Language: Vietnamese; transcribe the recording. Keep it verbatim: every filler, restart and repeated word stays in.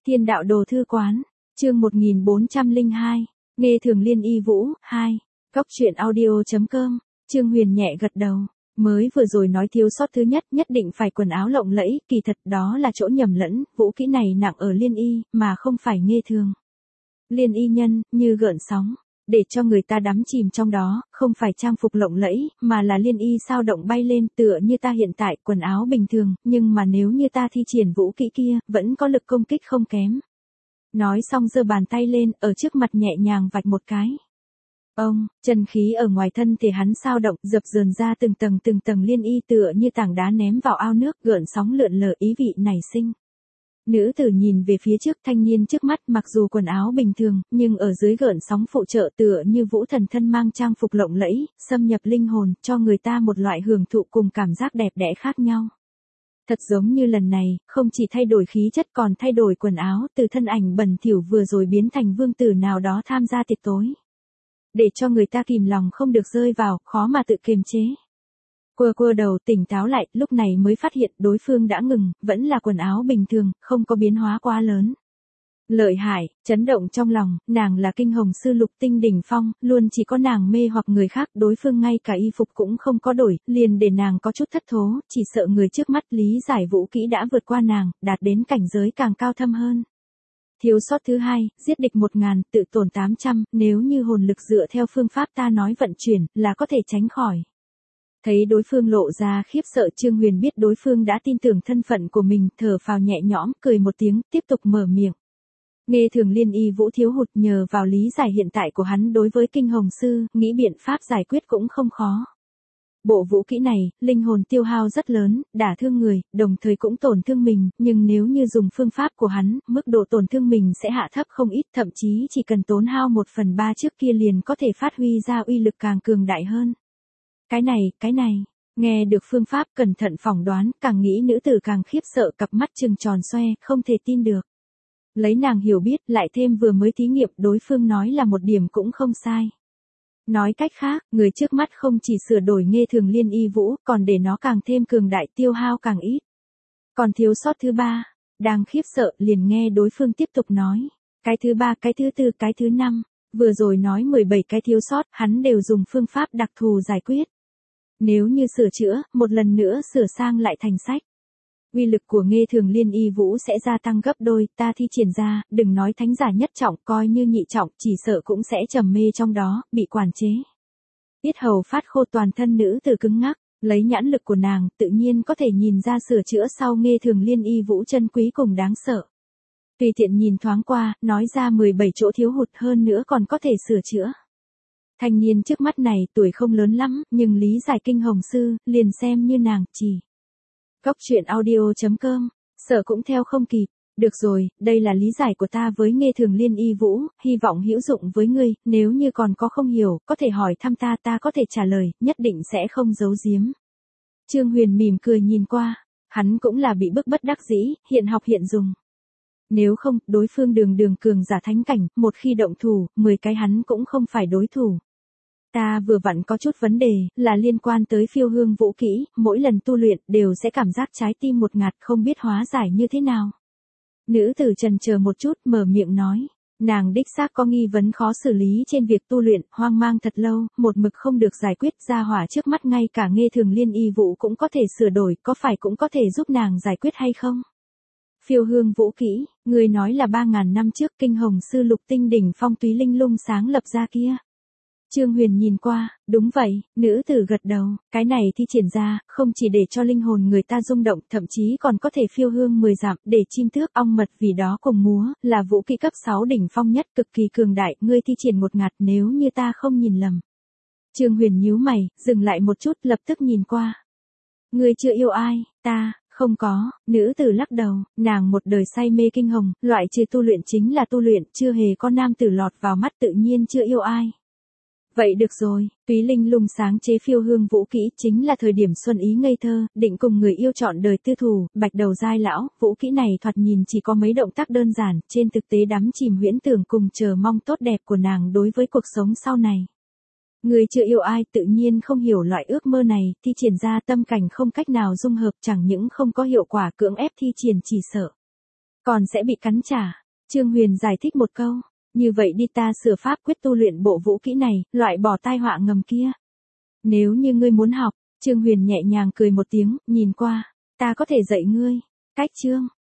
Thiên đạo đồ thư quán, chương một nghìn bốn trăm lẻ hai, nghe thường liên y vũ, hai, Cóc truyện audio chấm com, Trương Huyền nhẹ gật đầu, mới vừa rồi nói thiếu sót thứ nhất nhất định phải quần áo lộng lẫy, kỳ thật đó là chỗ nhầm lẫn, vũ kỹ này nặng ở liên y, mà không phải nghe thường. Liên y nhân, như gợn sóng, để cho người ta đắm chìm trong đó, không phải trang phục lộng lẫy, mà là liên y sao động bay lên tựa như ta hiện tại quần áo bình thường, nhưng mà nếu như ta thi triển vũ kỹ kia, vẫn có lực công kích không kém. Nói xong giơ bàn tay lên, ở trước mặt nhẹ nhàng vạch một cái. Ông, chân khí ở ngoài thân thể hắn sao động, dập dờn ra từng tầng từng tầng liên y tựa như tảng đá ném vào ao nước, gợn sóng lượn lờ ý vị nảy sinh. Nữ tử nhìn về phía trước, thanh niên trước mắt mặc dù quần áo bình thường, nhưng ở dưới gợn sóng phụ trợ tựa như vũ thần thân mang trang phục lộng lẫy, xâm nhập linh hồn, cho người ta một loại hưởng thụ cùng cảm giác đẹp đẽ khác nhau. Thật giống như lần này, không chỉ thay đổi khí chất còn thay đổi quần áo, từ thân ảnh bẩn thỉu vừa rồi biến thành vương tử nào đó tham gia tiệc tối. Để cho người ta kìm lòng không được rơi vào, khó mà tự kiềm chế. Quơ quơ đầu tỉnh táo lại, lúc này mới phát hiện đối phương đã ngừng, vẫn là quần áo bình thường, không có biến hóa quá lớn. Lợi hại, chấn động trong lòng, nàng là kinh hồng sư lục tinh đỉnh phong, luôn chỉ có nàng mê hoặc người khác, đối phương ngay cả y phục cũng không có đổi, liền để nàng có chút thất thố, chỉ sợ người trước mắt lý giải vũ kỹ đã vượt qua nàng, đạt đến cảnh giới càng cao thâm hơn. Thiếu sót thứ hai, giết địch một ngàn, tự tổn tám trăm, nếu như hồn lực dựa theo phương pháp ta nói vận chuyển, là có thể tránh khỏi. Thấy đối phương lộ ra khiếp sợ, Trương Huyền biết đối phương đã tin tưởng thân phận của mình, thở phào nhẹ nhõm, cười một tiếng, tiếp tục mở miệng. Nghe thường liên y vũ thiếu hụt, nhờ vào lý giải hiện tại của hắn đối với kinh hồng sư, nghĩ biện pháp giải quyết cũng không khó. Bộ vũ kỹ này, linh hồn tiêu hao rất lớn, đả thương người, đồng thời cũng tổn thương mình, nhưng nếu như dùng phương pháp của hắn, mức độ tổn thương mình sẽ hạ thấp không ít, thậm chí chỉ cần tốn hao một phần ba trước kia liền có thể phát huy ra uy lực càng cường đại hơn. Cái này, cái này, nghe được phương pháp cẩn thận phỏng đoán, càng nghĩ nữ tử càng khiếp sợ, cặp mắt trừng tròn xoe, không thể tin được. Lấy nàng hiểu biết, lại thêm vừa mới thí nghiệm, đối phương nói là một điểm cũng không sai. Nói cách khác, người trước mắt không chỉ sửa đổi nghe thường liên y vũ, còn để nó càng thêm cường đại, tiêu hao càng ít. Còn thiếu sót thứ ba, đang khiếp sợ, liền nghe đối phương tiếp tục nói. Cái thứ ba, cái thứ tư, cái thứ năm, vừa rồi nói mười bảy cái thiếu sót, hắn đều dùng phương pháp đặc thù giải quyết. Nếu như sửa chữa, một lần nữa sửa sang lại thành sách, uy lực của nghe thường liên y vũ sẽ gia tăng gấp đôi, ta thi triển ra, đừng nói thánh giả nhất trọng, coi như nhị trọng, chỉ sợ cũng sẽ trầm mê trong đó, bị quản chế. Yết hầu phát khô, toàn thân nữ tử cứng ngắc, lấy nhãn lực của nàng, tự nhiên có thể nhìn ra sửa chữa sau nghe thường liên y vũ chân quý cùng đáng sợ. Tùy tiện nhìn thoáng qua, nói ra mười bảy chỗ thiếu hụt, hơn nữa còn có thể sửa chữa. Thanh niên trước mắt này tuổi không lớn lắm, nhưng lý giải kinh hồng sư, liền xem như nàng, chỉ. Cóc truyện audio chấm com, sợ cũng theo không kịp. Được rồi, đây là lý giải của ta với nghe thường liên y vũ, hy vọng hữu dụng với ngươi, nếu như còn có không hiểu, có thể hỏi thăm ta, ta có thể trả lời, nhất định sẽ không giấu giếm. Trương Huyền mỉm cười nhìn qua, hắn cũng là bị bức bất đắc dĩ, hiện học hiện dùng. Nếu không, đối phương đường đường cường giả thánh cảnh, một khi động thủ, mười cái hắn cũng không phải đối thủ. Ta vừa vặn có chút vấn đề, là liên quan tới phiêu hương vũ kỹ, mỗi lần tu luyện, đều sẽ cảm giác trái tim một ngạt, không biết hóa giải như thế nào. Nữ tử chần chờ một chút, mở miệng nói, nàng đích xác có nghi vấn khó xử lý trên việc tu luyện, hoang mang thật lâu, một mực không được giải quyết, ra hỏa trước mắt ngay cả nghe thường liên y vũ cũng có thể sửa đổi, có phải cũng có thể giúp nàng giải quyết hay không? Phiêu hương vũ kỹ, người nói là ba ngàn năm trước kinh hồng sư lục tinh đỉnh phong túy linh lung sáng lập ra kia. Trương Huyền nhìn qua, đúng vậy, nữ tử gật đầu, cái này thi triển ra, không chỉ để cho linh hồn người ta rung động, thậm chí còn có thể phiêu hương mười dặm, để chim tước ong mật vì đó cùng múa, là vũ kỹ cấp sáu đỉnh phong nhất, cực kỳ cường đại, ngươi thi triển một ngạt nếu như ta không nhìn lầm. Trương Huyền nhíu mày, dừng lại một chút, lập tức nhìn qua. Ngươi chưa yêu ai, ta, không có, nữ tử lắc đầu, nàng một đời say mê kinh hồng, loại trừ tu luyện chính là tu luyện, chưa hề có nam tử lọt vào mắt, tự nhiên chưa yêu ai. Vậy được rồi, túy linh lung sáng chế phiêu hương vũ kỹ chính là thời điểm xuân ý ngây thơ, định cùng người yêu chọn đời tư thủ, bạch đầu giai lão, vũ kỹ này thoạt nhìn chỉ có mấy động tác đơn giản, trên thực tế đắm chìm huyễn tưởng cùng chờ mong tốt đẹp của nàng đối với cuộc sống sau này. Người chưa yêu ai tự nhiên không hiểu loại ước mơ này, thi triển ra tâm cảnh không cách nào dung hợp, chẳng những không có hiệu quả, cưỡng ép thi triển chỉ sợ còn sẽ bị cắn trả. Trương Huyền giải thích một câu, như vậy đi ta sửa pháp quyết tu luyện bộ vũ kỹ này, loại bỏ tai họa ngầm kia. Nếu như ngươi muốn học, Trương Huyền nhẹ nhàng cười một tiếng, nhìn qua, ta có thể dạy ngươi. Cách chương